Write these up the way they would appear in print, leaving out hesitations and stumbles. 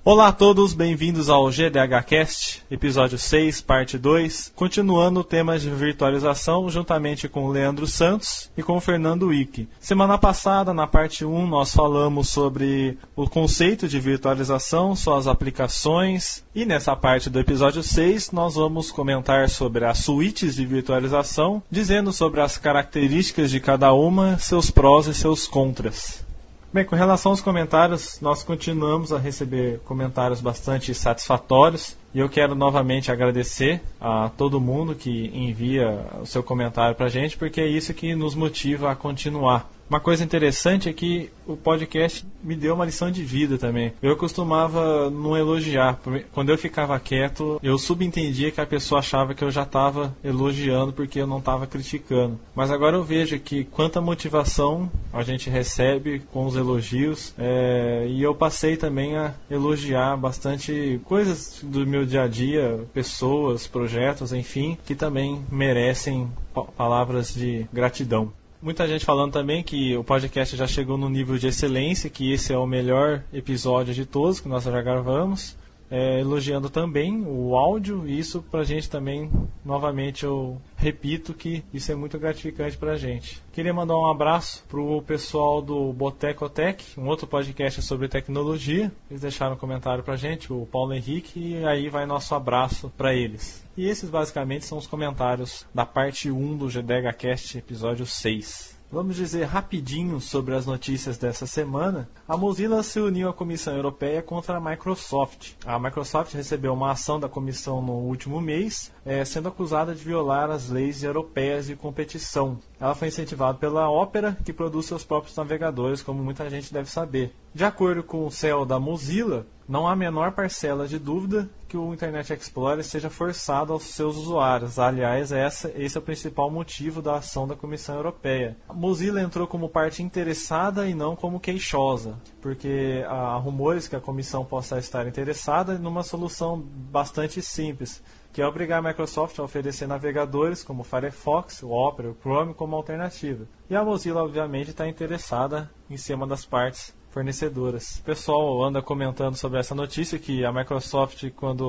Olá a todos, bem-vindos ao GDHcast, episódio 6, parte 2, continuando o tema de virtualização juntamente com o Leandro Santos e com o Fernando Wick. Semana passada, na parte 1, nós falamos sobre o conceito de virtualização, suas aplicações, e nessa parte do episódio 6 nós vamos comentar sobre as suítes de virtualização, dizendo sobre as características de cada uma, seus prós e seus contras. Bem, com relação aos comentários, nós continuamos a receber comentários bastante satisfatórios e eu quero novamente agradecer a todo mundo que envia o seu comentário para a gente, porque é isso que nos motiva a continuar. Uma coisa interessante é que o podcast me deu uma lição de vida também. Eu costumava não elogiar. Quando eu ficava quieto, eu subentendia que a pessoa achava que eu já estava elogiando porque eu não estava criticando. Mas agora eu vejo que quanta motivação a gente recebe com os elogios. E eu passei também a elogiar bastante coisas do meu dia a dia, pessoas, projetos, enfim, que também merecem palavras de gratidão. Muita gente falando também que o podcast já chegou no nível de excelência, que esse é o melhor episódio de todos que nós já gravamos. Elogiando também o áudio, e isso pra gente também, novamente eu repito que isso é muito gratificante pra gente. Queria mandar um abraço pro pessoal do Botecotec, um outro podcast sobre tecnologia. Eles deixaram um comentário pra gente, o Paulo Henrique, e aí vai nosso abraço pra eles. E esses basicamente são os comentários da parte 1 do GDHcast, episódio 6. Vamos dizer rapidinho sobre as notícias dessa semana. A Mozilla se uniu à Comissão Europeia contra a Microsoft. A Microsoft recebeu uma ação da comissão no último mês, sendo acusada de violar as leis europeias de competição. Ela foi incentivada pela Opera, que produz seus próprios navegadores, como muita gente deve saber. De acordo com o CEO da Mozilla, não há a menor parcela de dúvida que o Internet Explorer seja forçado aos seus usuários. Aliás, esse é o principal motivo da ação da Comissão Europeia. A Mozilla entrou como parte interessada e não como queixosa, porque há rumores que a comissão possa estar interessada numa solução bastante simples, que é obrigar a Microsoft a oferecer navegadores como o Firefox, o Opera, o Chrome como alternativa. E a Mozilla, obviamente, está interessada em ser uma das partes fornecedoras. O pessoal anda comentando sobre essa notícia que a Microsoft,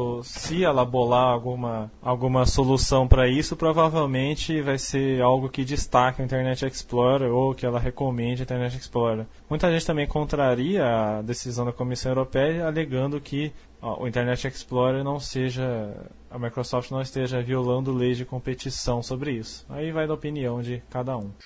se ela bolar alguma solução para isso, provavelmente vai ser algo que destaque o Internet Explorer ou que ela recomende o Internet Explorer. Muita gente também contraria a decisão da Comissão Europeia, alegando que o Internet Explorer a Microsoft não esteja violando leis de competição sobre isso. Aí vai da opinião de cada um.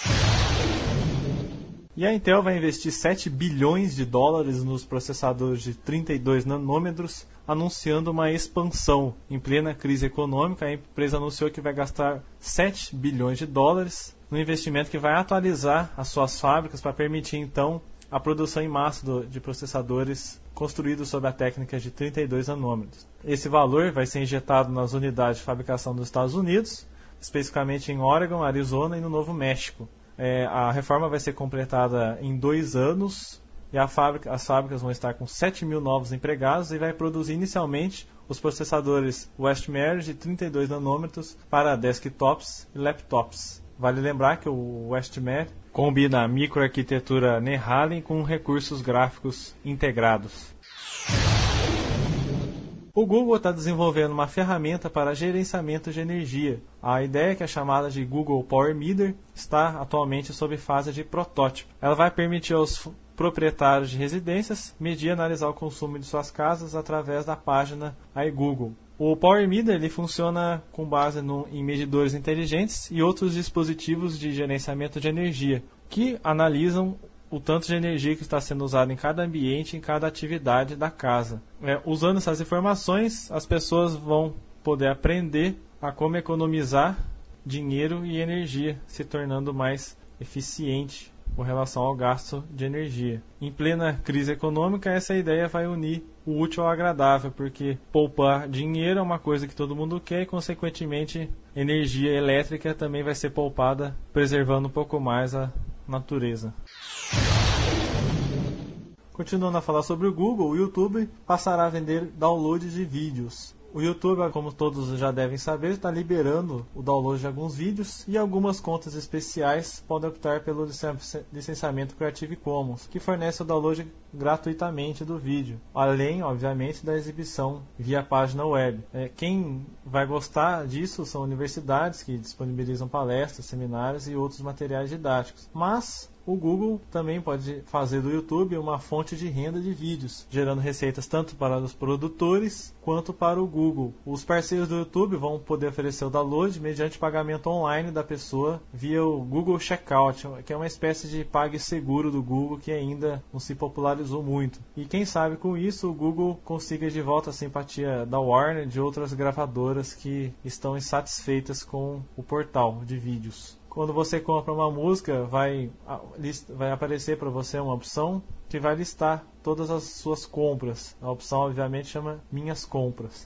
E a Intel vai investir 7 bilhões de dólares nos processadores de 32 nanômetros, anunciando uma expansão. Em plena crise econômica, a empresa anunciou que vai gastar 7 bilhões de dólares no investimento que vai atualizar as suas fábricas para permitir, então, a produção em massa de processadores construídos sob a técnica de 32 nanômetros. Esse valor vai ser injetado nas unidades de fabricação dos Estados Unidos, especificamente em Oregon, Arizona e no Novo México. A reforma vai ser completada em 2 anos e as fábricas vão estar com 7 mil novos empregados e vai produzir inicialmente os processadores Westmere de 32 nanômetros para desktops e laptops. Vale lembrar que o Westmere combina a microarquitetura Nehalem com recursos gráficos integrados. O Google está desenvolvendo uma ferramenta para gerenciamento de energia. A ideia, que é chamada de Google Power Meter, está atualmente sob fase de protótipo. Ela vai permitir aos proprietários de residências medir e analisar o consumo de suas casas através da página iGoogle. O Power Meter ele funciona com base em medidores inteligentes e outros dispositivos de gerenciamento de energia, que analisam o tanto de energia que está sendo usado em cada ambiente, em cada atividade da casa. Usando essas informações, as pessoas vão poder aprender a como economizar dinheiro e energia, se tornando mais eficiente com relação ao gasto de energia. Em plena crise econômica, essa ideia vai unir o útil ao agradável, porque poupar dinheiro é uma coisa que todo mundo quer e, consequentemente, energia elétrica também vai ser poupada, preservando um pouco mais a natureza. Continuando a falar sobre o Google, o YouTube passará a vender downloads de vídeos. O YouTube, como todos já devem saber, está liberando o download de alguns vídeos e algumas contas especiais podem optar pelo licenciamento Creative Commons, que fornece o download gratuitamente do vídeo, além, obviamente, da exibição via página web. Quem vai gostar disso são universidades que disponibilizam palestras, seminários e outros materiais didáticos. Mas o Google também pode fazer do YouTube uma fonte de renda de vídeos, gerando receitas tanto para os produtores quanto para o Google. Os parceiros do YouTube vão poder oferecer o download mediante pagamento online da pessoa via o Google Checkout, que é uma espécie de PagSeguro do Google que ainda não se popularizou muito. E quem sabe com isso o Google consiga de volta a simpatia da Warner e de outras gravadoras que estão insatisfeitas com o portal de vídeos. Quando você compra uma música, vai aparecer para você uma opção que vai listar todas as suas compras. A opção, obviamente, chama Minhas Compras.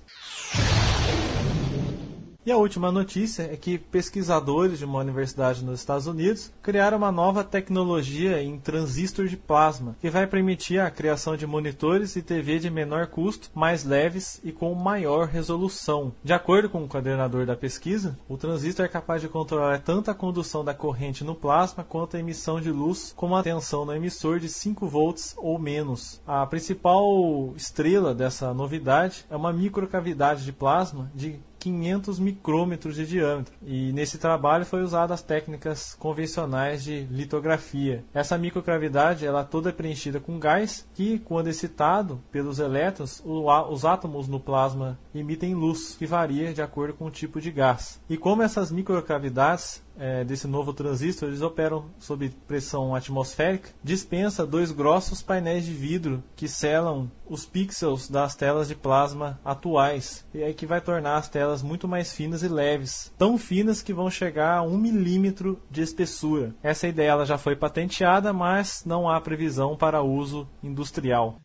E a última notícia é que pesquisadores de uma universidade nos Estados Unidos criaram uma nova tecnologia em transistor de plasma, que vai permitir a criação de monitores e TV de menor custo, mais leves e com maior resolução. De acordo com o coordenador da pesquisa, o transistor é capaz de controlar tanto a condução da corrente no plasma quanto a emissão de luz com uma tensão no emissor de 5 volts ou menos. A principal estrela dessa novidade é uma microcavidade de plasma de 500 micrômetros de diâmetro, e nesse trabalho foi usada as técnicas convencionais de litografia. Essa microcavidade ela toda é preenchida com gás que, quando excitado pelos elétrons, os átomos no plasma emitem luz, que varia de acordo com o tipo de gás. E como essas microcavidades desse novo transistor, eles operam sob pressão atmosférica, dispensa 2 grossos painéis de vidro que selam os pixels das telas de plasma atuais, e aí que vai tornar as telas muito mais finas e leves, tão finas que vão chegar a 1 milímetro de espessura. Essa ideia ela já foi patenteada, mas não há previsão para uso industrial.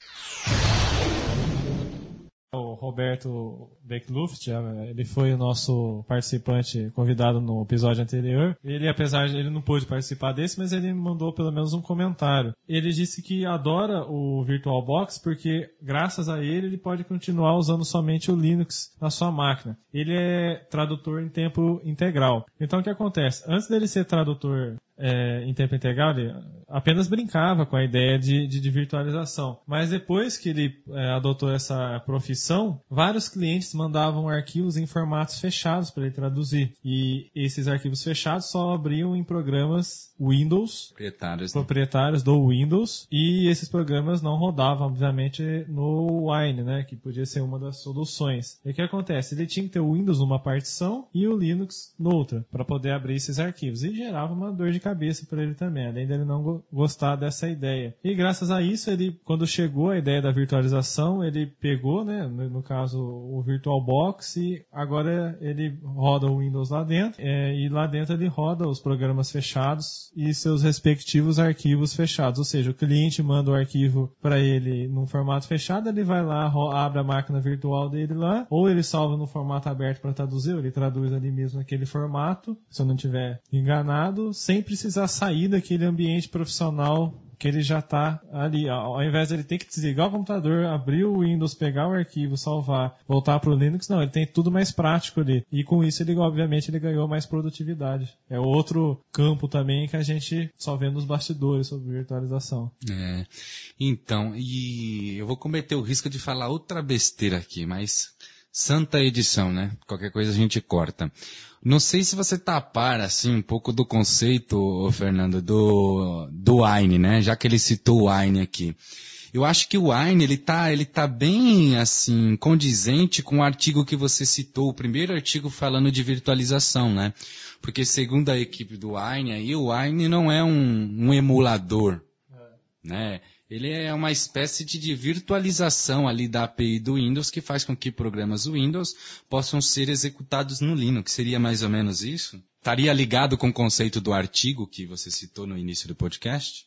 O Roberto Beckluft, ele foi o nosso participante convidado no episódio anterior. Ele, apesar de ele não pôde participar desse, mas ele mandou pelo menos um comentário. Ele disse que adora o VirtualBox porque, graças a ele pode continuar usando somente o Linux na sua máquina. Ele é tradutor em tempo integral. Então, o que acontece? Antes dele ser tradutor em tempo integral, ele apenas brincava com a ideia de virtualização. Mas depois que ele adotou essa profissão, vários clientes mandavam arquivos em formatos fechados para ele traduzir. E esses arquivos fechados só abriam em programas Windows, proprietários do Windows, e esses programas não rodavam, obviamente, no Wine, né, que podia ser uma das soluções. E o que acontece? Ele tinha que ter o Windows numa partição e o Linux noutra, para poder abrir esses arquivos. E gerava uma dor de cabeça para ele também, além dele não gostar dessa ideia. E graças a isso, ele, quando chegou a ideia da virtualização, ele pegou, né, no caso, o VirtualBox, e agora ele roda o Windows lá dentro, e lá dentro ele roda os programas fechados e seus respectivos arquivos fechados. Ou seja, o cliente manda o arquivo para ele num formato fechado, ele vai lá, abre a máquina virtual dele lá, ou ele salva no formato aberto para traduzir, ou ele traduz ali mesmo naquele formato, se eu não estiver enganado, sem precisar sair daquele ambiente profissional que ele já está ali. Ao invés de ele ter que desligar o computador, abrir o Windows, pegar o arquivo, salvar, voltar para o Linux, não, ele tem tudo mais prático ali. E com isso, ele obviamente, ele ganhou mais produtividade. É outro campo também que a gente só vê nos bastidores sobre virtualização. Então, e eu vou cometer o risco de falar outra besteira aqui, mas santa edição, né? Qualquer coisa a gente corta. Não sei se você tá a par, assim, um pouco do conceito, Fernando, do Wine, né? Já que ele citou o Wine aqui. Eu acho que o Wine, ele tá bem, assim, condizente com o artigo que você citou, o primeiro artigo falando de virtualização, né? Porque segundo a equipe do Wine, aí, o Wine não é um emulador, né? Ele é uma espécie de virtualização ali da API do Windows que faz com que programas Windows possam ser executados no Linux. Seria mais ou menos isso? Estaria ligado com o conceito do artigo que você citou no início do podcast?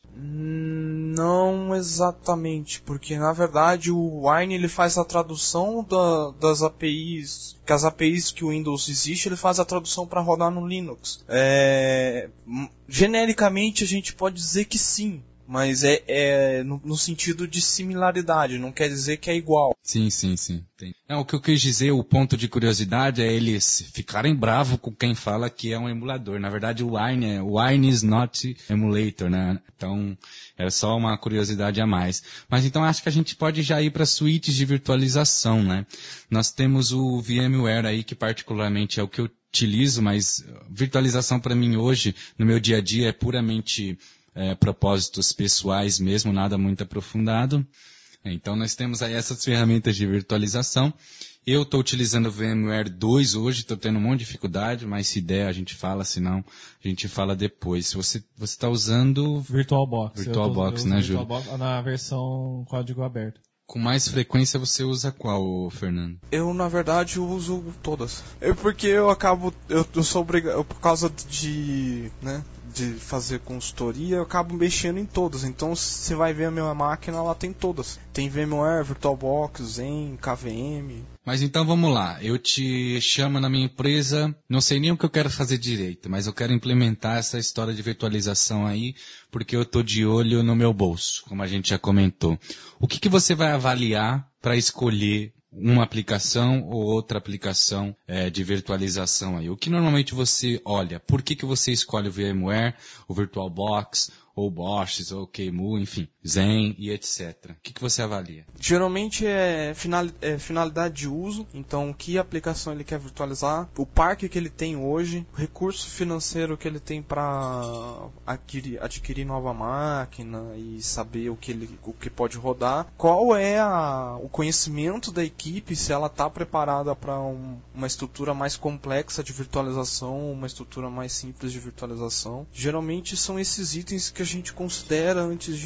Não exatamente, porque na verdade o Wine ele faz a tradução das APIs, que as APIs que o Windows existe, ele faz a tradução para rodar no Linux. Genericamente a gente pode dizer que sim. mas é no sentido de similaridade, não quer dizer que é igual. Sim. O que eu quis dizer, o ponto de curiosidade é eles ficarem bravos com quem fala que é um emulador. Na verdade, o Wine is not emulator, né? Então, é só uma curiosidade a mais. Mas então acho que a gente pode já ir para suítes de virtualização, né? Nós temos o VMware aí, que particularmente é o que eu utilizo, mas virtualização para mim hoje, no meu dia a dia, é puramente propósitos pessoais mesmo, nada muito aprofundado. Então nós temos aí essas ferramentas de virtualização. Eu estou utilizando o VMware 2 hoje, estou tendo um monte de dificuldade, mas se der a gente fala, se não a gente fala depois. Se você está usando VirtualBox. VirtualBox, né, Júlio? VirtualBox na versão código aberto. Com mais frequência você usa qual, Fernando? Eu, na verdade, uso todas. Porque eu sou obrigado, por causa de fazer consultoria, eu acabo mexendo em todas. Então, se você vai ver a minha máquina, ela tem todas. Tem VMware, VirtualBox, Zen, KVM. Mas então vamos lá, eu te chamo na minha empresa, não sei nem o que eu quero fazer direito, mas eu quero implementar essa história de virtualização aí, porque eu estou de olho no meu bolso, como a gente já comentou. O que você vai avaliar para escolher uma aplicação ou outra aplicação de virtualização aí? O que normalmente você olha? Por que você escolhe o VMware, o VirtualBox, ou Bosch, ou QEMU, enfim, Zen e etc. O que você avalia? Geralmente é finalidade de uso, então que aplicação ele quer virtualizar, o parque que ele tem hoje, o recurso financeiro que ele tem para adquirir nova máquina e saber o que pode rodar, qual é o conhecimento da equipe, se ela está preparada para uma estrutura mais complexa de virtualização, uma estrutura mais simples de virtualização. Geralmente são esses itens que a gente considera antes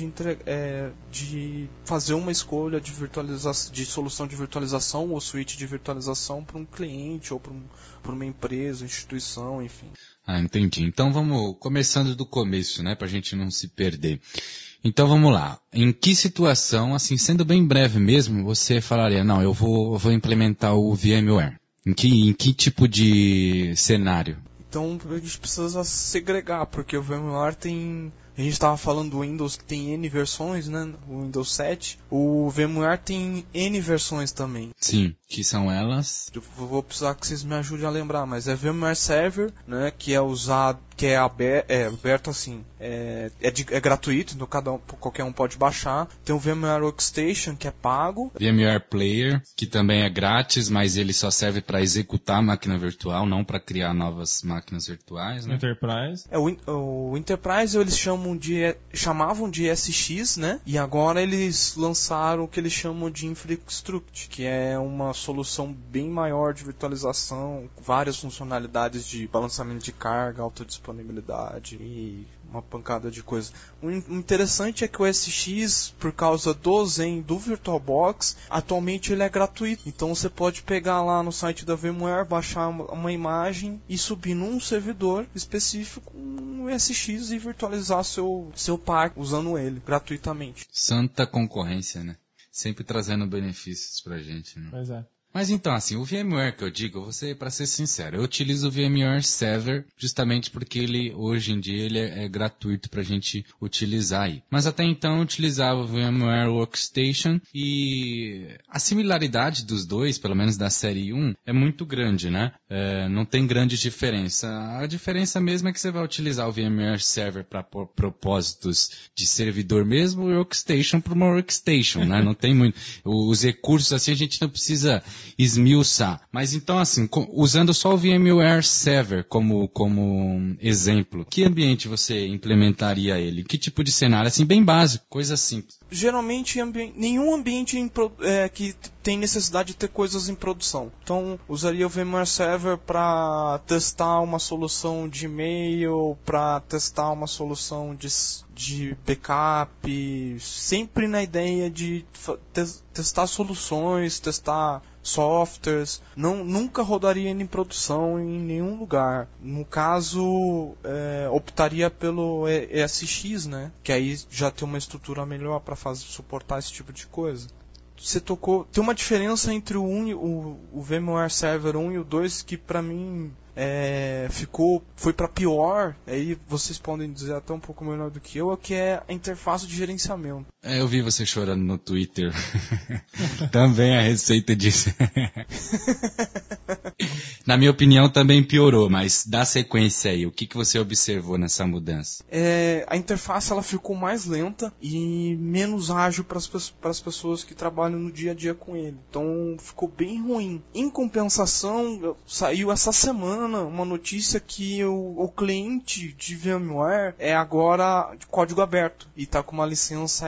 de fazer uma escolha de solução de virtualização ou suíte de virtualização para um cliente ou para uma empresa, instituição, enfim. Entendi. Então vamos começando do começo, né, para a gente não se perder. Então vamos lá. Em que situação, assim, sendo bem breve mesmo, você falaria, não, eu vou implementar o VMware? Em que tipo de cenário? Então a gente precisa segregar, porque o VMware tem... A gente estava falando do Windows que tem N versões, né? O Windows 7. O VMware tem N versões também. Sim, que são elas? Eu vou precisar que vocês me ajudem a lembrar, mas é VMware Server, né? Que é usado, que é aberto assim, é gratuito, então qualquer um pode baixar. Tem o VMware Workstation, que é pago. VMware Player, que também é grátis, mas ele só serve para executar a máquina virtual, não para criar novas máquinas virtuais, né? Enterprise. O Enterprise eles chamavam de SX, né? E agora eles lançaram o que eles chamam de Infrastructure, que é uma solução bem maior de virtualização, várias funcionalidades de balanceamento de carga, autodisponibilidade e uma pancada de coisas. O interessante é que o SX, por causa do Zen, do VirtualBox, atualmente ele é gratuito. Então você pode pegar lá no site da VMware, baixar uma imagem e subir num servidor específico um SX e virtualizar seu parque usando ele gratuitamente. Santa concorrência, né? Sempre trazendo benefícios pra gente, né? Pois é. Mas então, assim, o VMware que eu digo, para ser sincero, eu utilizo o VMware Server justamente porque ele, hoje em dia, ele é gratuito pra gente utilizar aí. Mas até então eu utilizava o VMware Workstation e a similaridade dos dois, pelo menos da série 1, é muito grande, né? Não tem grande diferença. A diferença mesmo é que você vai utilizar o VMware Server para propósitos de servidor mesmo e o Workstation para uma Workstation, né? Não tem muito. Os recursos, assim, a gente não precisa esmiuçar. Mas então, assim, usando só o VMware Server como exemplo, que ambiente você implementaria ele? Que tipo de cenário? Assim, bem básico, coisa simples. Geralmente, nenhum ambiente que tem necessidade de ter coisas em produção. Então, usaria o VMware Server para testar uma solução de e-mail, para testar uma solução de backup, sempre na ideia de testar soluções, testar softwares. Nunca rodaria em produção em nenhum lugar. No caso, optaria pelo ESX, né? Que aí já tem uma estrutura melhor para suportar esse tipo de coisa. Você tocou... Tem uma diferença entre o VMware Server 1 e o 2 que para mim foi para pior, aí vocês podem dizer até um pouco melhor do que eu, que é a interface de gerenciamento. Eu vi você chorando no Twitter. Também a receita disso. Na minha opinião também piorou, mas dá sequência aí. O que você observou nessa mudança? A interface ela ficou mais lenta e menos ágil para as pessoas que trabalham no dia a dia com ele. Então ficou bem ruim. Em compensação, saiu essa semana uma notícia que o cliente de VMware é agora de código aberto e está com a licença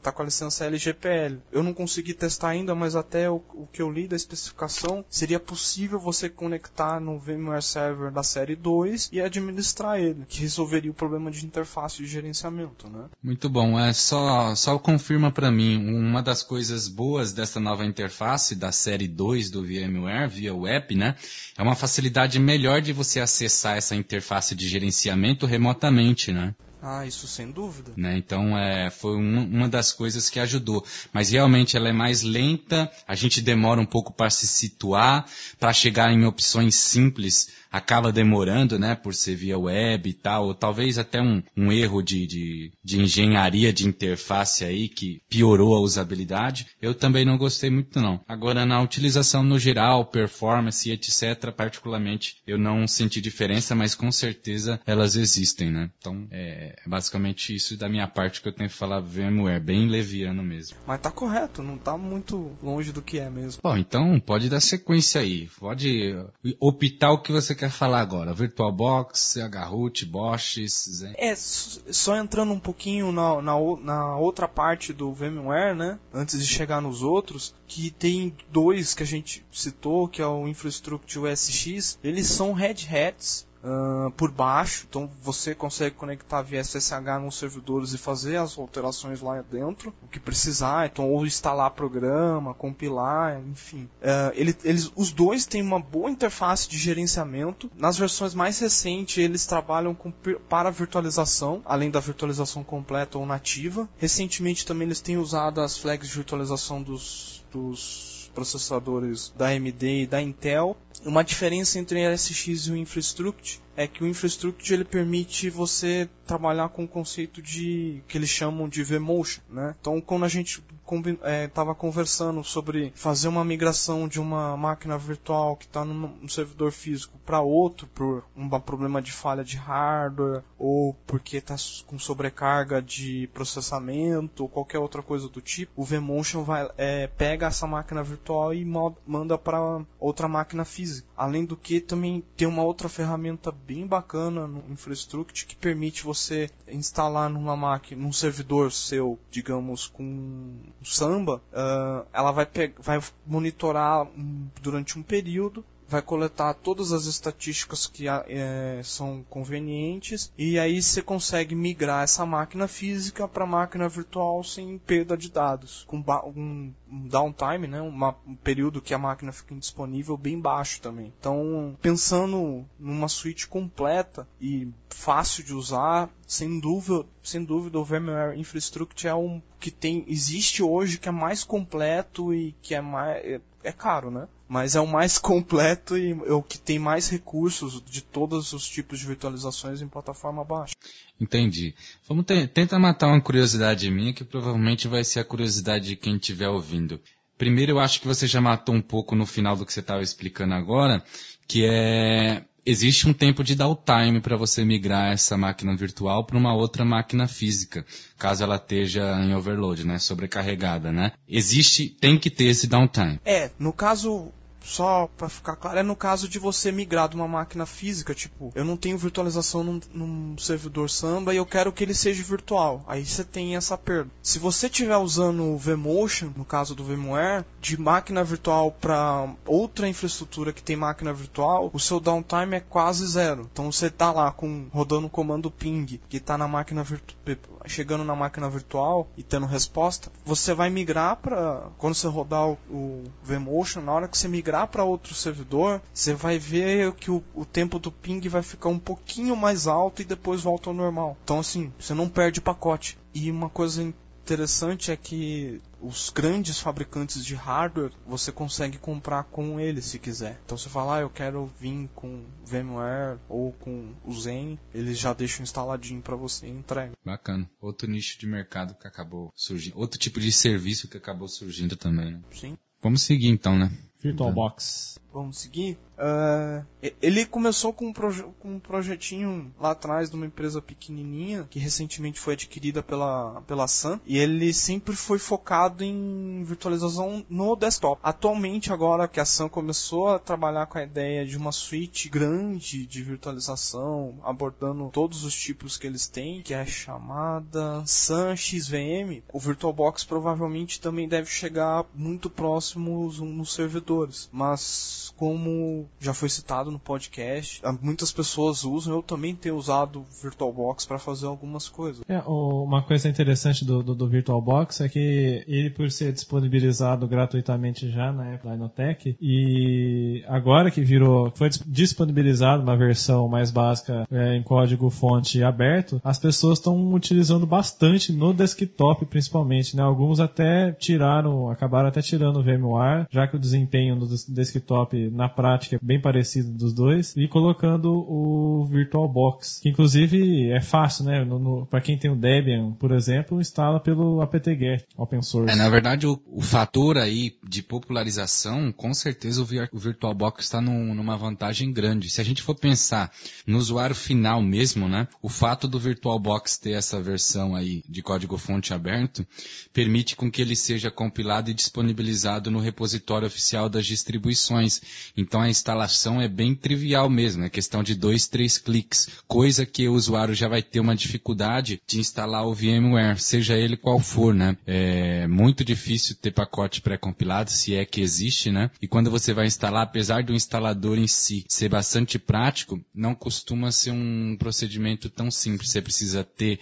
LGPL. Eu não consegui testar ainda, mas até o que eu li da especificação, seria possível você conectar no VMware Server da série 2 e administrar ele, que resolveria o problema de interface de gerenciamento, né? Muito bom. Só confirma para mim, uma das coisas boas dessa nova interface da série 2 do VMware via web, né? É uma facilidade melhor de você acessar essa interface de gerenciamento remotamente, né? Isso sem dúvida. Né? Então, foi uma das coisas que ajudou. Mas realmente ela é mais lenta, a gente demora um pouco para se situar, para chegar em opções simples, acaba demorando, né, por ser via web e tal, ou talvez até um erro de engenharia de interface aí que piorou a usabilidade. Eu também não gostei muito não. Agora, na utilização no geral, performance e etc., particularmente, eu não senti diferença, mas com certeza elas existem, né? Então, é basicamente isso da minha parte que eu tenho que falar VMware, bem leviano mesmo. Mas tá correto, não tá muito longe do que é mesmo. Bom, então pode dar sequência aí, pode optar o que você quer falar agora, VirtualBox, CHRoot, Bosch, Zen. Só entrando um pouquinho na outra parte do VMware, né, antes de chegar nos outros, que tem dois que a gente citou, que é o Infrastructure USX, eles são Red Hats, por baixo, então você consegue conectar via SSH nos servidores e fazer as alterações lá dentro, o que precisar, então, ou instalar programa, compilar, enfim. Os dois têm uma boa interface de gerenciamento. Nas versões mais recentes, eles trabalham para virtualização, além da virtualização completa ou nativa. Recentemente também eles têm usado as flags de virtualização dos processadores da AMD e da Intel. Uma diferença entre o SX e o Infrastructure é que o Infrastructure ele permite você trabalhar com o conceito que eles chamam de vMotion, né? Então, quando a gente estava conversando sobre fazer uma migração de uma máquina virtual que está num servidor físico para outro por um problema de falha de hardware ou porque está com sobrecarga de processamento ou qualquer outra coisa do tipo, o vMotion pega essa máquina virtual e manda para outra máquina física. Além do que também tem uma outra ferramenta bem bacana no Infrastructure que permite você instalar num servidor seu, digamos, com Samba, ela vai monitorar durante um período, vai coletar todas as estatísticas que são convenientes e aí você consegue migrar essa máquina física para máquina virtual sem perda de dados, com um downtime, né, um período que a máquina fica indisponível bem baixo também. Então, pensando numa suíte completa e fácil de usar, sem dúvida o VMware Infrastructure é que existe hoje, que é mais completo e que é caro, né? Mas é o mais completo e é o que tem mais recursos de todos os tipos de virtualizações em plataforma baixa. Entendi. Vamos tentar matar uma curiosidade minha, que provavelmente vai ser a curiosidade de quem estiver ouvindo. Primeiro, eu acho que você já matou um pouco no final do que você estava explicando agora, que existe um tempo de downtime para você migrar essa máquina virtual para uma outra máquina física, caso ela esteja em overload, né, sobrecarregada, né? Tem que ter esse downtime. No caso, só para ficar claro, é no caso de você migrar de uma máquina física, tipo, eu não tenho virtualização num servidor Samba e eu quero que ele seja virtual. Aí você tem essa perda. Se você estiver usando o vMotion, no caso do VMware, de máquina virtual para outra infraestrutura que tem máquina virtual, o seu downtime é quase zero. Então você tá lá rodando o comando ping, que tá na máquina chegando na máquina virtual e tendo resposta, você vai migrar quando você rodar o vMotion, na hora que você migrar para outro servidor, você vai ver que o tempo do ping vai ficar um pouquinho mais alto e depois volta ao normal. Então assim, você não perde pacote. E uma coisa interessante é que os grandes fabricantes de hardware, você consegue comprar com eles se quiser. Então você fala, eu quero vir com VMware ou com o Zen, eles já deixam instaladinho para você e entrega. Bacana. Outro nicho de mercado que acabou surgindo. Outro tipo de serviço que acabou surgindo também, né? Sim. Vamos seguir então, né? VirtualBox. Vamos seguir? Ele começou com um projetinho lá atrás de uma empresa pequenininha que recentemente foi adquirida pela Sun, e ele sempre foi focado em virtualização no desktop. Atualmente, agora que a Sun começou a trabalhar com a ideia de uma suite grande de virtualização, abordando todos os tipos que eles têm, que é a chamada Sun XVM, o VirtualBox provavelmente também deve chegar muito próximo nos servidores, mas como já foi citado no podcast, muitas pessoas usam, eu também tenho usado o VirtualBox para fazer algumas coisas. Uma coisa interessante do VirtualBox é que ele, por ser disponibilizado gratuitamente já na época da Inotech, e agora que foi disponibilizado uma versão mais básica em código fonte aberto, as pessoas estão utilizando bastante no desktop principalmente, né? Alguns até acabaram até tirando o VMware, já que o desempenho do desktop na prática é bem parecido dos dois, e colocando o VirtualBox, que inclusive é fácil, né? Para quem tem o Debian, por exemplo, instala pelo apt-get, open source. Na verdade, o fator aí de popularização, com certeza o VirtualBox está numa vantagem grande. Se a gente for pensar no usuário final mesmo, né? O fato do VirtualBox ter essa versão aí de código-fonte aberto permite com que ele seja compilado e disponibilizado no repositório oficial das distribuições. Então a instalação é bem trivial mesmo, é questão de 2-3 cliques, coisa que o usuário já vai ter uma dificuldade de instalar o VMware, seja ele qual for, né? É muito difícil ter pacote pré-compilado, se é que existe, né? E quando você vai instalar, apesar do instalador em si ser bastante prático, não costuma ser um procedimento tão simples. Você precisa ter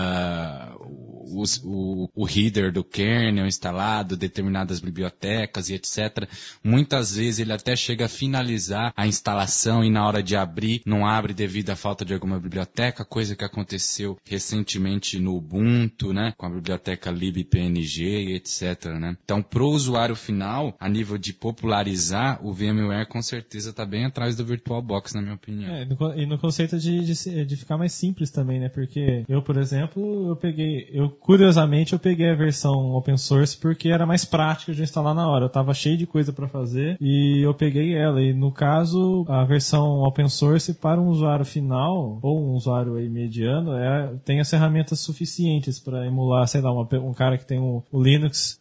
o header do kernel instalado, determinadas bibliotecas e etc. Muitas vezes ele até chega a finalizar a instalação e na hora de abrir não abre devido à falta de alguma biblioteca, coisa que aconteceu recentemente no Ubuntu, né, com a biblioteca libpng, etc, né. Então, pro usuário final, a nível de popularizar, o VMware com certeza está bem atrás do VirtualBox, na minha opinião. E no conceito de ficar mais simples também, né, porque eu, por exemplo, curiosamente eu peguei a versão open source porque era mais prática de instalar na hora, eu estava cheio de coisa para fazer e eu peguei ela, e no caso a versão open source para um usuário final ou um usuário aí mediano tem as ferramentas suficientes para emular, sei lá, um cara que tem o Linux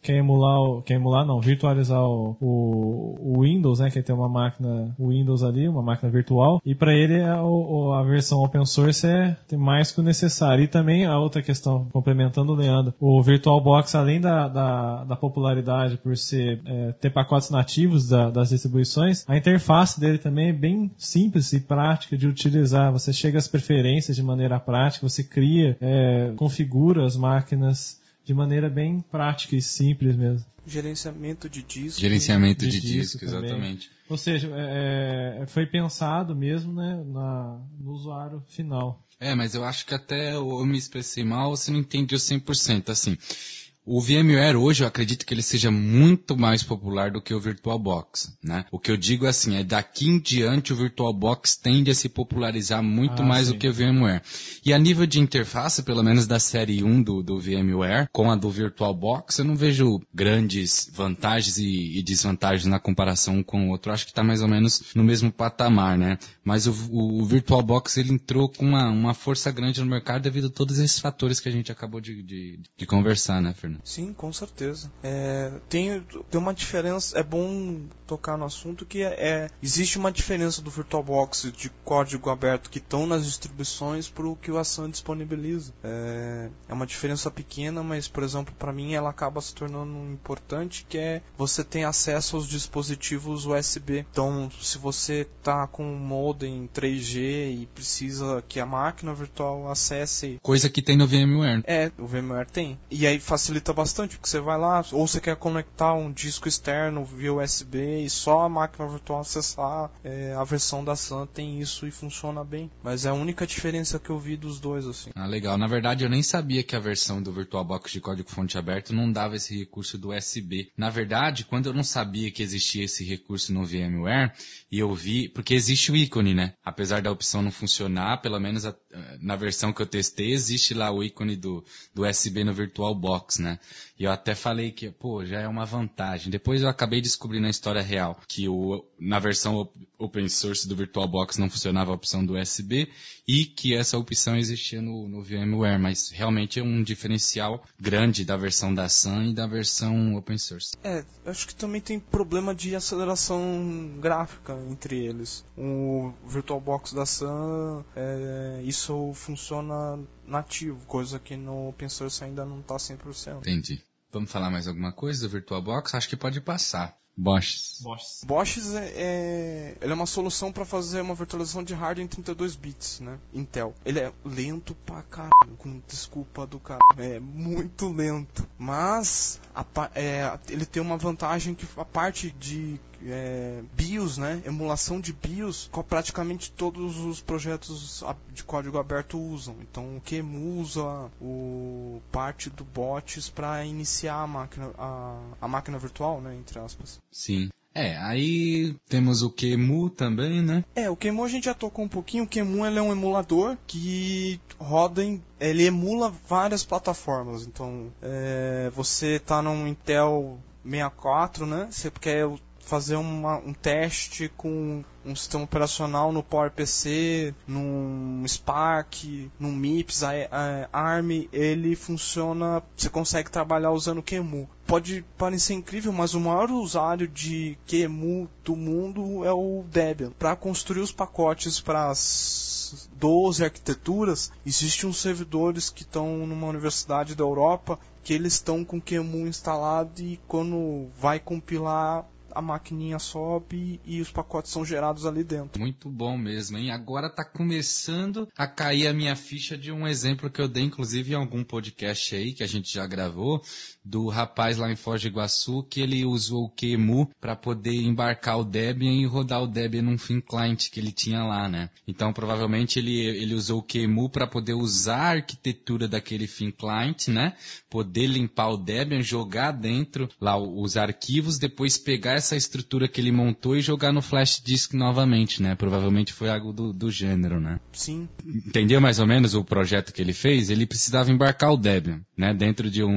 virtualizar o Windows, né, que tem uma máquina Windows ali, uma máquina virtual, e para ele a versão open source tem mais que o necessário. E também a outra questão, complementando o Leandro, o VirtualBox, além da popularidade por ter pacotes nativos das distribuições, a interface dele também é bem simples e prática de utilizar. Você chega às preferências de maneira prática, você cria, configura as máquinas de maneira bem prática e simples mesmo. Gerenciamento de disco. Gerenciamento de disco, exatamente. Ou seja, foi pensado mesmo, né, no usuário final. Mas eu acho que até eu me expressei mal, você não entendeu 100%, assim. O VMware hoje, eu acredito que ele seja muito mais popular do que o VirtualBox, né? O que eu digo assim, daqui em diante o VirtualBox tende a se popularizar muito mais do que o VMware. E a nível de interface, pelo menos da série 1 do VMware, com a do VirtualBox, eu não vejo grandes vantagens e desvantagens na comparação um com o outro. Eu acho que está mais ou menos no mesmo patamar, né? Mas o VirtualBox, ele entrou com uma força grande no mercado devido a todos esses fatores que a gente acabou de conversar, né, Fernando? Sim, com certeza. Tem uma diferença, é bom tocar no assunto que existe uma diferença do VirtualBox de código aberto que estão nas distribuições para o que o Sun disponibiliza. É uma diferença pequena, mas, por exemplo, para mim ela acaba se tornando importante, que é você tem acesso aos dispositivos USB. Então, se você está com um modem 3G e precisa que a máquina virtual acesse... Coisa que tem no VMware. O VMware tem. E aí facilita facilita bastante, porque você vai lá, ou você quer conectar um disco externo via USB e só a máquina virtual acessar, a versão da Sun tem isso e funciona bem. Mas é a única diferença que eu vi dos dois, assim. Ah, legal. Na verdade, eu nem sabia que a versão do VirtualBox de código-fonte aberto não dava esse recurso do USB. Na verdade, quando eu não sabia que existia esse recurso no VMware, e eu vi, porque existe o ícone, né? Apesar da opção não funcionar, pelo menos na versão que eu testei, existe lá o ícone do USB no VirtualBox, né? E eu até falei que, já é uma vantagem. Depois eu acabei descobrindo a história real, que na versão open source do VirtualBox não funcionava a opção do USB e que essa opção existia no VMware, mas realmente é um diferencial grande da versão da Sun e da versão open source. Acho que também tem problema de aceleração gráfica entre eles. O VirtualBox da Sun, isso funciona nativo, coisa que no open source ainda não está 100%. Entendi. Vamos falar mais alguma coisa do VirtualBox? Acho que pode passar. Bosch ele é uma solução para fazer uma virtualização de hardware em 32 bits, né? Intel. Ele é lento pra caralho, com desculpa do cara. É muito lento. Mas ele tem uma vantagem que a parte de BIOS, né? Emulação de BIOS, praticamente todos os projetos de código aberto usam. Então o QEMU usa parte do bots para iniciar a máquina virtual, né? Entre aspas. Sim. Aí temos o QEMU também, né? O QEMU a gente já tocou um pouquinho. O QEMU ele é um emulador que roda ele emula várias plataformas. Então, você tá num Intel 64, né? Você quer fazer um teste com um sistema operacional no PowerPC, num Spark, num MIPS, ARM, ele funciona, você consegue trabalhar usando o QEMU. Pode parecer incrível, mas o maior usuário de QEMU do mundo é o Debian. Para construir os pacotes para as 12 arquiteturas, existem uns servidores que estão numa universidade da Europa que eles estão com o QEMU instalado e quando vai compilar a maquininha sobe e os pacotes são gerados ali dentro. Muito bom mesmo, hein? Agora está começando a cair a minha ficha de um exemplo que eu dei, inclusive, em algum podcast aí, que a gente já gravou, do rapaz lá em Foz do Iguaçu, que ele usou o QEMU para poder embarcar o Debian e rodar o Debian num thin client que ele tinha lá, né? Então, provavelmente, ele usou o QEMU para poder usar a arquitetura daquele thin client, né? Poder limpar o Debian, jogar dentro lá os arquivos, depois pegar essa estrutura que ele montou e jogar no flash disk novamente, né? Provavelmente foi algo do gênero, né? Sim. Entendeu mais ou menos o projeto que ele fez? Ele precisava embarcar o Debian, né? Dentro de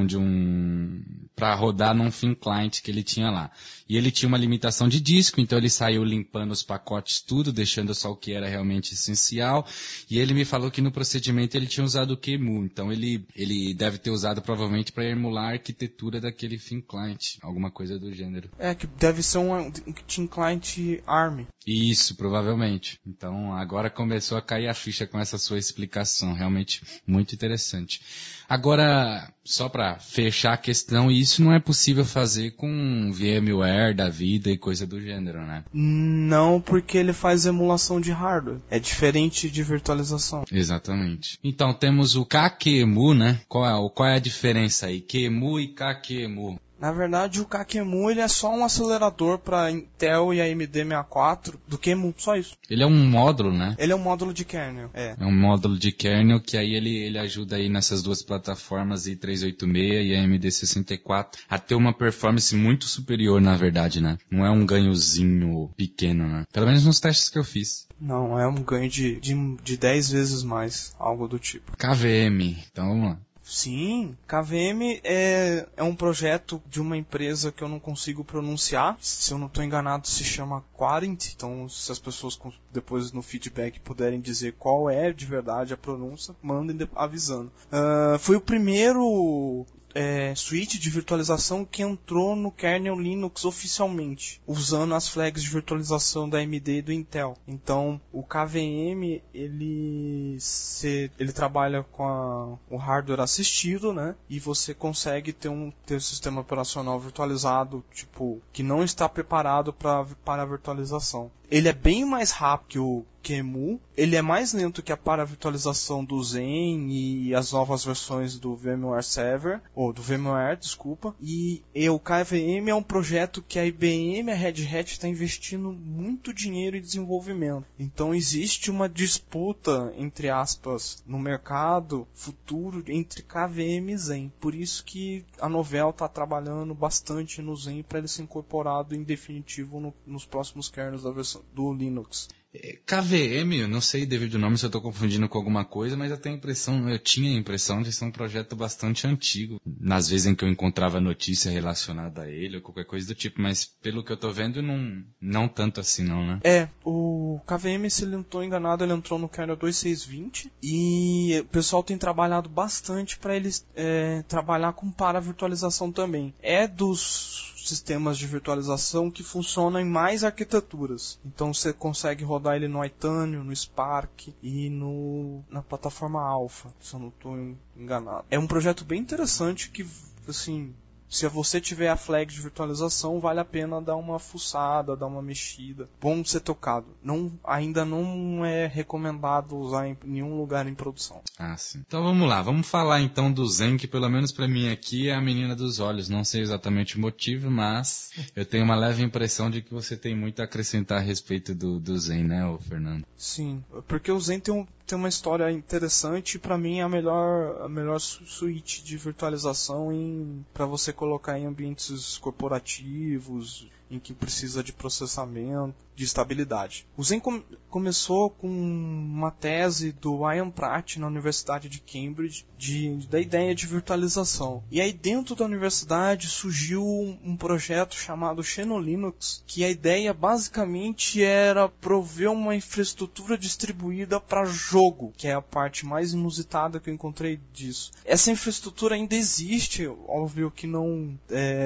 para rodar num thin client que ele tinha lá. E ele tinha uma limitação de disco, então ele saiu limpando os pacotes tudo, deixando só o que era realmente essencial. E ele me falou que no procedimento ele tinha usado o QEMU, então ele deve ter usado provavelmente para emular a arquitetura daquele thin client, alguma coisa do gênero. Que deve ser um thin client ARM. Isso, provavelmente. Então agora começou a cair a ficha com essa sua explicação, realmente muito interessante. Agora, só para fechar a questão, isso não é possível fazer com VMware da vida e coisa do gênero, né? Não, porque ele faz emulação de hardware. É diferente de virtualização. Exatamente. Então temos o KQEMU, né? Qual é a diferença aí? QEMU e KQEMU. Na verdade, o KQEMU ele é só um acelerador para Intel e AMD 64 do QEMU, só isso. Ele é um módulo, né? Ele é um módulo de kernel, É um módulo de kernel que aí ele ajuda aí nessas duas plataformas i386 e AMD 64 a ter uma performance muito superior, na verdade, né? Não é um ganhozinho pequeno, né? Pelo menos nos testes que eu fiz. Não, é um ganho de 10 vezes mais, algo do tipo. KVM, então vamos lá. Sim, KVM é um projeto de uma empresa que eu não consigo pronunciar. Se eu não estou enganado, se chama Quarent. Então, se as pessoas depois no feedback puderem dizer qual é de verdade a pronúncia, mandem avisando. Foi o primeiro switch de virtualização que entrou no kernel Linux oficialmente, usando as flags de virtualização da AMD e do Intel. Então, o KVM ele trabalha com o hardware assistido, né? E você consegue ter um sistema operacional virtualizado, tipo, que não está preparado para a virtualização. Ele é bem mais rápido QEMU. Ele é mais lento que a paravirtualização do Zen e as novas versões do VMware Server, ou do VMware, desculpa. E o KVM é um projeto que a IBM e a Red Hat está investindo muito dinheiro em desenvolvimento. Então existe uma disputa, entre aspas, no mercado futuro entre KVM e Zen. Por isso que a Novell está trabalhando bastante no Zen para ele ser incorporado em definitivo nos próximos kernels da versão do Linux. KVM, eu não sei devido ao nome se eu estou confundindo com alguma coisa, mas eu tinha a impressão de ser um projeto bastante antigo. Nas vezes em que eu encontrava notícia relacionada a ele ou qualquer coisa do tipo, mas pelo que eu estou vendo, não tanto assim não, né? O KVM, se ele não estou enganado, ele entrou no kernel 2.6.20 e o pessoal tem trabalhado bastante para eles trabalhar com paravirtualização também. É dos sistemas de virtualização que funcionam em mais arquiteturas. Então você consegue rodar ele no Itanium, no Spark e na plataforma Alpha, se eu não estou enganado. É um projeto bem interessante que, assim, se você tiver a flag de virtualização, vale a pena dar uma fuçada, dar uma mexida. Bom ser tocado. Ainda não é recomendado usar em nenhum lugar em produção. Ah, sim. Então vamos lá, vamos falar então do Zen, que pelo menos para mim aqui é a menina dos olhos. Não sei exatamente o motivo, mas eu tenho uma leve impressão de que você tem muito a acrescentar a respeito do Zen, né, ô Fernando? Sim, porque o Zen tem uma história interessante e para mim é a melhor suíte de virtualização para você colocar em ambientes corporativos, em que precisa de processamento, de estabilidade. O Zen começou com uma tese do Ian Pratt na Universidade de Cambridge da ideia de virtualização. E aí dentro da universidade surgiu um projeto chamado Xenolinux, que a ideia basicamente era prover uma infraestrutura distribuída para jogo, que é a parte mais inusitada que eu encontrei disso. Essa infraestrutura ainda existe, óbvio que não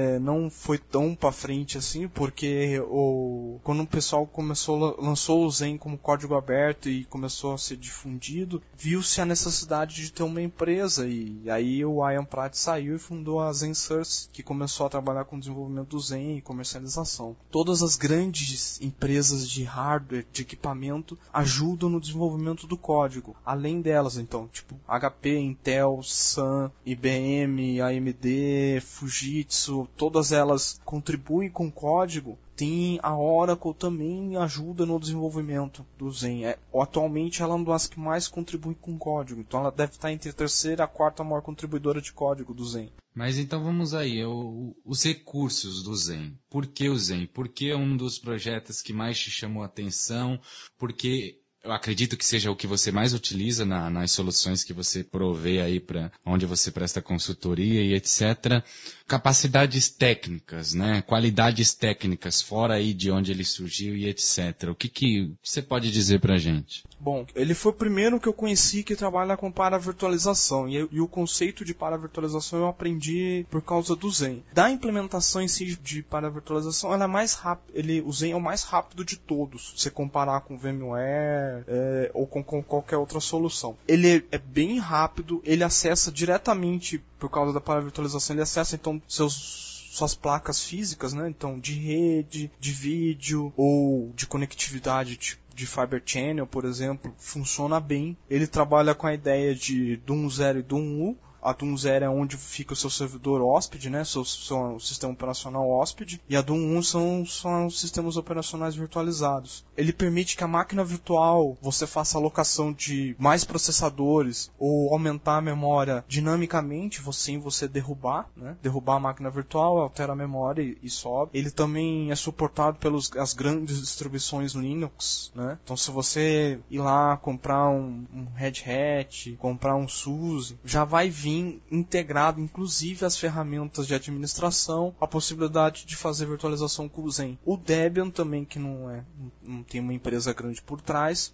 foi tão para frente assim, porque quando o pessoal lançou o Zen como código aberto e começou a ser difundido, viu-se a necessidade de ter uma empresa, e aí o Ian Pratt saiu e fundou a ZenSource, que começou a trabalhar com o desenvolvimento do Zen e comercialização. Todas as grandes empresas de hardware, de equipamento, ajudam no desenvolvimento do código. Além delas, então, tipo HP, Intel, Sun, IBM, AMD, Fujitsu, todas elas contribuem com o código. Tem a Oracle também ajuda no desenvolvimento do Zen. Atualmente ela é uma das que mais contribui com código. Então ela deve estar entre a terceira e a quarta maior contribuidora de código do Zen. Mas então vamos aí, os recursos do Zen. Por que o Zen? Por que um dos projetos que mais te chamou a atenção? Porque eu acredito que seja o que você mais utiliza nas soluções que você provê aí para onde você presta consultoria e etc. Capacidades técnicas, né? Qualidades técnicas, fora aí de onde ele surgiu e etc. O que você pode dizer pra gente? Bom, ele foi o primeiro que eu conheci que trabalha com paravirtualização. E o conceito de paravirtualização eu aprendi por causa do Zen. Da implementação em si de paravirtualização, ela é mais rápida. O Zen é o mais rápido de todos, se comparar com o VMware ou com qualquer outra solução. Ele é bem rápido, ele acessa diretamente, por causa da paravirtualização, ele acessa então suas placas físicas, né? Então, de rede, de vídeo ou de conectividade de Fiber Channel, por exemplo, funciona bem. Ele trabalha com a ideia de DOM 0 e DOM 1. A DOM 0 é onde fica o seu servidor hóspede, né? Seu sistema operacional hóspede. E a DOM 1 são os sistemas operacionais virtualizados. Ele permite que a máquina virtual você faça alocação de mais processadores ou aumentar a memória dinamicamente, sem você derrubar, né? Derrubar a máquina virtual, altera a memória e sobe. Ele também é suportado pelas grandes distribuições Linux, né? Então se você ir lá comprar um Red Hat, comprar um SUSE, já vai vir integrado, inclusive as ferramentas de administração, a possibilidade de fazer virtualização com o Zen. O Debian também, que não tem uma empresa grande por trás,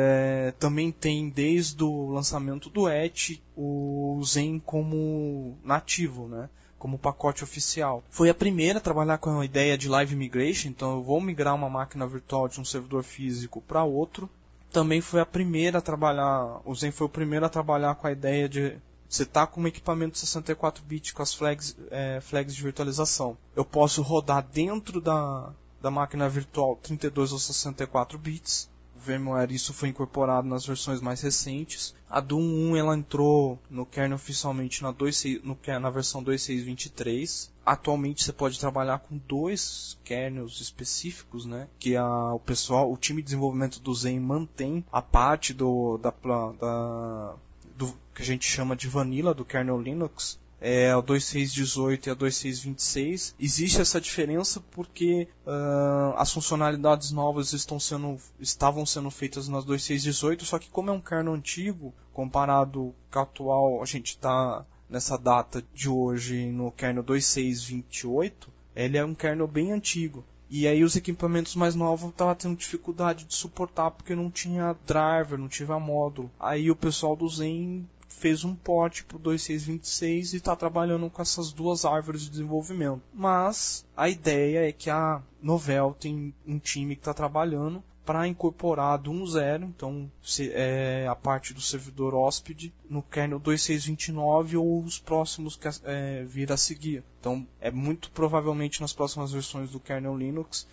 também tem desde o lançamento do ET o Zen como nativo, né? Como pacote oficial. Foi a primeira a trabalhar com a ideia de live migration, então eu vou migrar uma máquina virtual de um servidor físico para outro. Também foi a primeira a trabalhar, o Zen foi o primeiro a trabalhar com a ideia de você está com um equipamento 64 bits com as flags de virtualização. Eu posso rodar dentro da máquina virtual 32 ou 64 bits, VMware, isso foi incorporado nas versões mais recentes. A Doom 1 ela entrou no kernel oficialmente na versão 2.6.23. Atualmente você pode trabalhar com 2 kernels específicos, né? Que o time de desenvolvimento do Zen mantém a parte do que a gente chama de vanilla do kernel Linux. É a 2.6.18 e a 2.6.26. Existe essa diferença porque as funcionalidades novas estavam sendo feitas nas 2.6.18, só que como é um kernel antigo, comparado com o atual, a gente está nessa data de hoje no kernel 2.6.28, ele é um kernel bem antigo. E aí os equipamentos mais novos estavam tendo dificuldade de suportar porque não tinha driver, não tinha módulo. Aí o pessoal do Zen fez um port para o 2.6.26 e está trabalhando com essas 2 árvores de desenvolvimento. Mas a ideia é que a Novell tem um time que está trabalhando para incorporar a Doom 0, então a parte do servidor hóspede no kernel 2.6.29 ou os próximos que vir a seguir. Então é muito provavelmente nas próximas versões do kernel Linux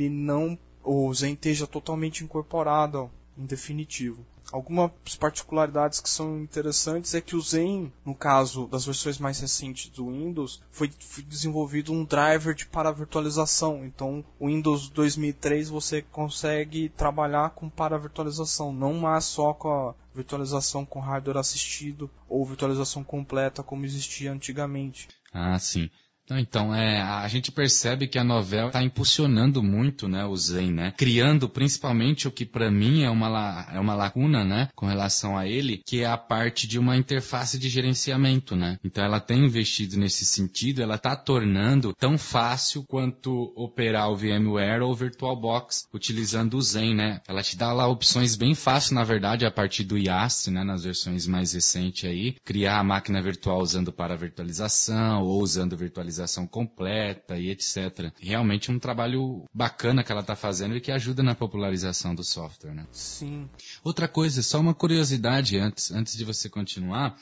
o Zen esteja totalmente incorporado em definitivo. Algumas particularidades que são interessantes é que o Zen, no caso das versões mais recentes do Windows, foi desenvolvido um driver de paravirtualização. Então, o Windows 2003 você consegue trabalhar com paravirtualização, não mais só com a virtualização com hardware assistido ou virtualização completa como existia antigamente. Ah, sim. Então, a gente percebe que a Novell está impulsionando muito, né, o Zen, né, criando principalmente o que para mim é uma lacuna, né, com relação a ele, que é a parte de uma interface de gerenciamento, né. Então ela tem investido nesse sentido, ela está tornando tão fácil quanto operar o VMware ou o VirtualBox utilizando o Zen, né. Ela te dá lá opções bem fáceis, na verdade, a partir do IaaS, né, nas versões mais recentes aí, criar a máquina virtual usando paravirtualização ou usando virtualização completa e etc. Realmente um trabalho bacana que ela está fazendo e que ajuda na popularização do software, né? Sim. Outra coisa, só uma curiosidade antes de você continuar.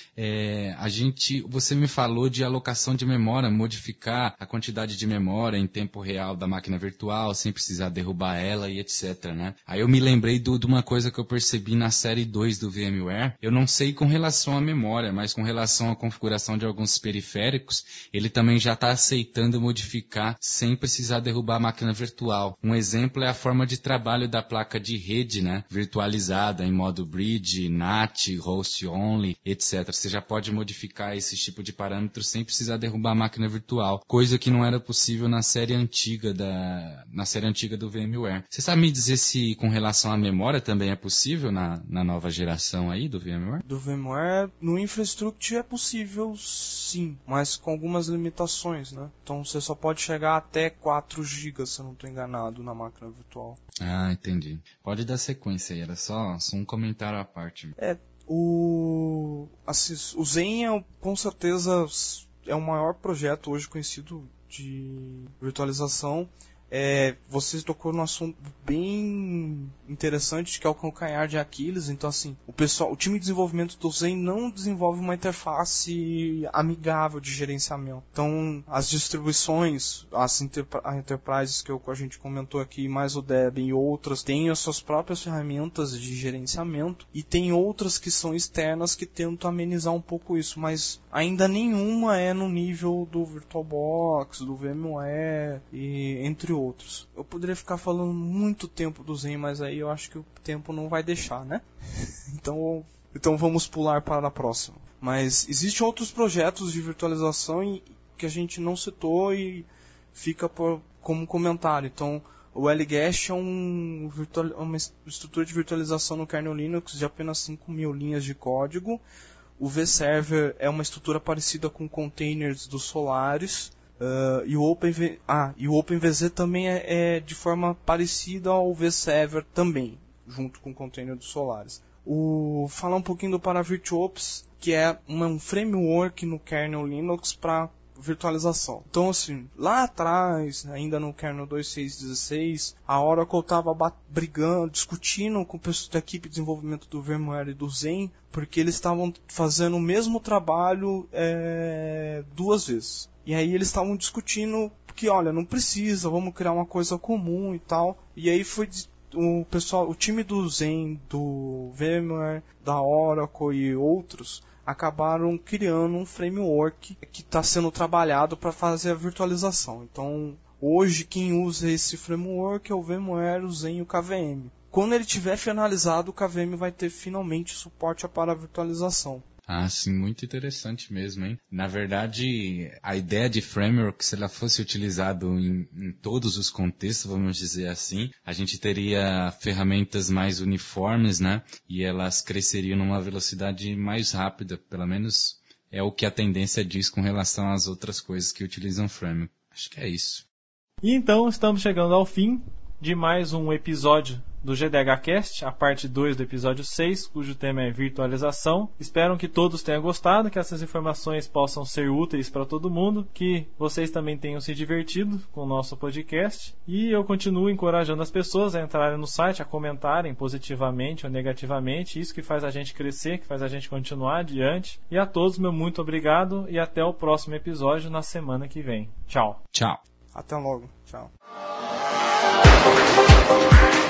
Você me falou de alocação de memória, modificar a quantidade de memória em tempo real da máquina virtual, sem precisar derrubar ela e etc, né? Aí eu me lembrei de uma coisa que eu percebi na série 2 do VMware. Eu não sei com relação à memória, mas com relação à configuração de alguns periféricos, ele também já está aceitando modificar sem precisar derrubar a máquina virtual. Um exemplo é a forma de trabalho da placa de rede, né? Virtualizada em modo bridge, NAT, host only, etc. Você já pode modificar esse tipo de parâmetro sem precisar derrubar a máquina virtual, coisa que não era possível na série antiga do VMware. Você sabe me dizer se com relação à memória também é possível na nova geração aí do VMware? Do VMware, no Infrastructure é possível sim, mas com algumas limitações, né? Então você só pode chegar até 4 GB, se eu não estou enganado, na máquina virtual. Ah, entendi. Pode dar sequência aí, era só um comentário à parte. O Zen com certeza é o maior projeto hoje conhecido de virtualização. Você tocou num assunto bem interessante, que é o calcanhar de Aquiles. Então, assim, o time de desenvolvimento do Zen não desenvolve uma interface amigável de gerenciamento. Então, as distribuições, as enterprises que a gente comentou aqui, mais o Debian e outras, têm as suas próprias ferramentas de gerenciamento, e tem outras que são externas que tentam amenizar um pouco isso, mas ainda nenhuma é no nível do VirtualBox, do VMware e entre outros. Eu poderia ficar falando muito tempo do Zen, mas aí eu acho que o tempo não vai deixar, né? Então vamos pular para a próxima. Mas existem outros projetos de virtualização que a gente não citou e fica como comentário. Então, o LGASH é uma estrutura de virtualização no kernel Linux de apenas 5.000 linhas de código. O vServer é uma estrutura parecida com containers do Solaris. E o OpenVZ também é de forma parecida ao vServer também, junto com o container do Solaris. Falar um pouquinho do ParaVirtOps, que é um framework no kernel Linux para virtualização. Então, assim, lá atrás, ainda no kernel 2.6.16, a Oracle estava discutindo com o pessoal da equipe de desenvolvimento do VMware e do Zen, porque eles estavam fazendo o mesmo trabalho 2 vezes. E aí eles estavam discutindo que, olha, não precisa, vamos criar uma coisa comum e tal. E aí foi o time do Zen, do VMware, da Oracle e outros acabaram criando um framework que está sendo trabalhado para fazer a virtualização. Então, hoje quem usa esse framework é o VMware, o Zen e o KVM. Quando ele tiver finalizado, o KVM vai ter finalmente suporte para a virtualização. Ah, sim, muito interessante mesmo, hein? Na verdade, a ideia de framework, se ela fosse utilizada em todos os contextos, vamos dizer assim, a gente teria ferramentas mais uniformes, né? E elas cresceriam numa velocidade mais rápida, pelo menos é o que a tendência diz com relação às outras coisas que utilizam framework. Acho que é isso. E então estamos chegando ao fim de mais um episódio do GDHcast, a parte 2 do episódio 6, cujo tema é virtualização. Espero que todos tenham gostado, que essas informações possam ser úteis para todo mundo, que vocês também tenham se divertido com o nosso podcast. E eu continuo encorajando as pessoas a entrarem no site, a comentarem positivamente ou negativamente, isso que faz a gente crescer, que faz a gente continuar adiante. E a todos, meu muito obrigado e até o próximo episódio na semana que vem. Tchau. Tchau. Até logo. Tchau.